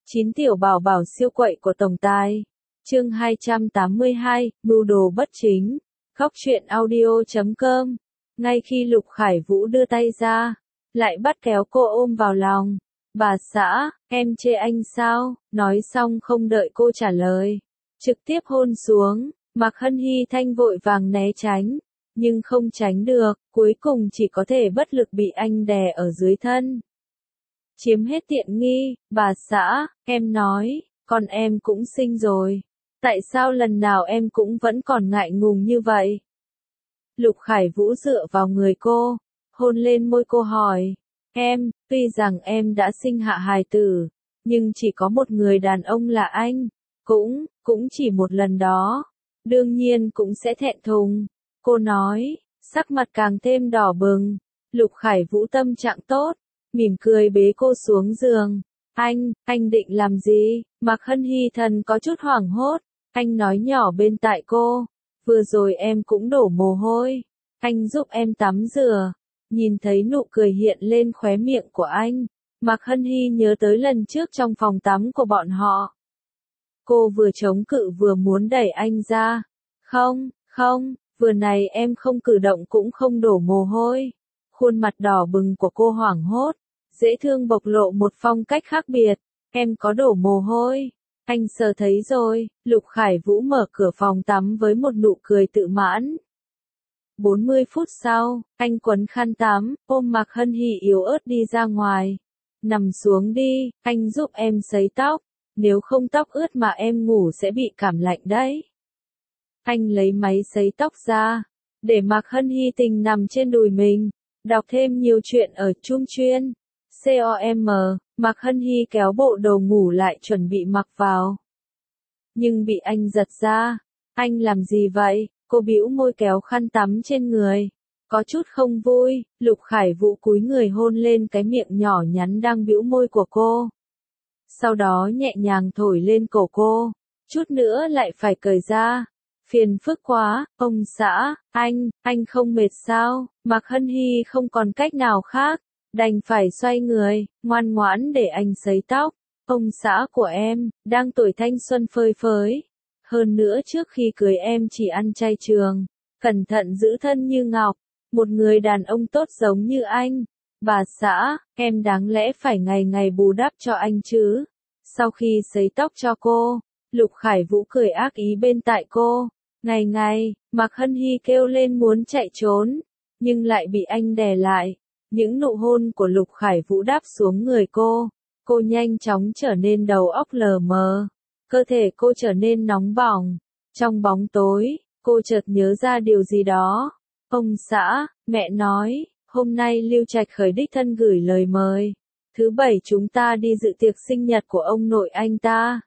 9 tiểu bảo bảo siêu quậy của tổng tài. Chương 282, mưu đồ bất chính. Khóc chuyện audio.com. Ngay khi Lục Khải Vũ đưa tay ra, lại bắt kéo cô ôm vào lòng. Bà xã, em chê anh sao? Nói xong không đợi cô trả lời, trực tiếp hôn xuống. Mạc Hân Hy Thanh vội vàng né tránh, nhưng không tránh được, cuối cùng chỉ có thể bất lực bị anh đè ở dưới thân. Chiếm hết tiện nghi. Bà xã, em nói, con em cũng sinh rồi. Tại sao lần nào em cũng vẫn còn ngại ngùng như vậy? Lục Khải Vũ dựa vào người cô, hôn lên môi cô hỏi. Em, tuy rằng em đã sinh hạ hài tử, nhưng chỉ có một người đàn ông là anh. Cũng chỉ một lần đó. Đương nhiên cũng sẽ thẹn thùng. Cô nói, sắc mặt càng thêm đỏ bừng. Lục Khải Vũ tâm trạng tốt, mỉm cười bế cô xuống giường. Anh định làm gì? Mạc Hân Hy Thần có chút hoảng hốt. Anh nói nhỏ bên tai cô. Vừa rồi em cũng đổ mồ hôi. Anh giúp em tắm rửa. Nhìn thấy nụ cười hiện lên khóe miệng của anh, Mạc Hân Hy nhớ tới lần trước trong phòng tắm của bọn họ. Cô vừa chống cự vừa muốn đẩy anh ra. Không, vừa này em không cử động cũng không đổ mồ hôi. Khuôn mặt đỏ bừng của cô hoảng hốt, dễ thương bộc lộ một phong cách khác biệt. Em có đổ mồ hôi. Anh sờ thấy rồi. Lục Khải Vũ mở cửa phòng tắm với một nụ cười tự mãn. 40 phút sau, anh quấn khăn tắm, ôm Mạc Hân Hy yếu ớt đi ra ngoài. Nằm xuống đi, anh giúp em sấy tóc. Nếu không tóc ướt mà em ngủ sẽ bị cảm lạnh đấy. Anh lấy máy sấy tóc ra, để Mạc Hân Hy Tình nằm trên đùi mình. Đọc thêm nhiều chuyện ở Trung Chuyên. COM, Mạc Hân Hy kéo bộ đồ ngủ lại chuẩn bị mặc vào. Nhưng bị anh giật ra. Anh làm gì vậy? Cô bĩu môi kéo khăn tắm trên người. Có chút không vui. Lục Khải Vũ cúi người hôn lên cái miệng nhỏ nhắn đang bĩu môi của cô. Sau đó nhẹ nhàng thổi lên cổ cô. Chút nữa lại phải cởi ra. Phiền phức quá, ông xã, anh không mệt sao? Mạc Hân Hy không còn cách nào khác, đành phải xoay người, ngoan ngoãn để anh sấy tóc. Ông xã của em, đang tuổi thanh xuân phơi phới. Hơn nữa trước khi cưới em chỉ ăn chay trường, cẩn thận giữ thân như ngọc. Một người đàn ông tốt giống như anh. Bà xã, em đáng lẽ phải ngày ngày bù đắp cho anh chứ. Sau khi sấy tóc cho cô, Lục Khải Vũ cười ác ý bên tai cô. Ngày, Mạc Hân Hy kêu lên muốn chạy trốn, nhưng lại bị anh đè lại. Những nụ hôn của Lục Khải Vũ đáp xuống người cô nhanh chóng trở nên đầu óc lờ mờ. Cơ thể cô trở nên nóng bỏng. Trong bóng tối, cô chợt nhớ ra điều gì đó. Ông xã, mẹ nói, hôm nay Lưu Trạch Khởi đích thân gửi lời mời. Thứ Bảy chúng ta đi dự tiệc sinh nhật của ông nội anh ta.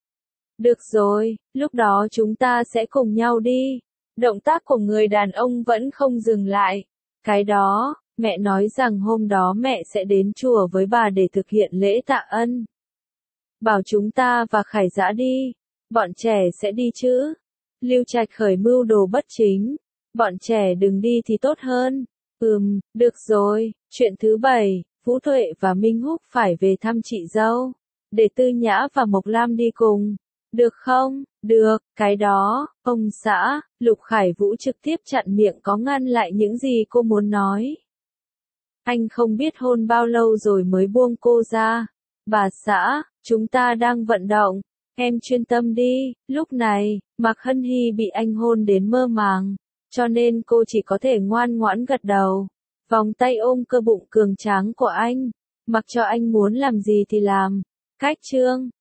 Được rồi, lúc đó chúng ta sẽ cùng nhau đi. Động tác của người đàn ông vẫn không dừng lại. Cái đó, mẹ nói rằng hôm đó mẹ sẽ đến chùa với bà để thực hiện lễ tạ ân. Bảo chúng ta và Khải Dã đi. Bọn trẻ sẽ đi chứ? Lưu Trạch Khởi mưu đồ bất chính. Bọn trẻ đừng đi thì tốt hơn. Được rồi. Chuyện thứ 7, Vũ Tuệ và Minh Húc phải về thăm chị dâu. Để Tư Nhã và Mộc Lam đi cùng. Được không? Được, cái đó, ông xã. Lục Khải Vũ trực tiếp chặn miệng có ngăn lại những gì cô muốn nói. Anh không biết hôn bao lâu rồi mới buông cô ra. Bà xã, chúng ta đang vận động. Em chuyên tâm đi. Lúc này, Mạc Hân Hy bị anh hôn đến mơ màng, cho nên cô chỉ có thể ngoan ngoãn gật đầu. Vòng tay ôm cơ bụng cường tráng của anh, mặc cho anh muốn làm gì thì làm. Cách chương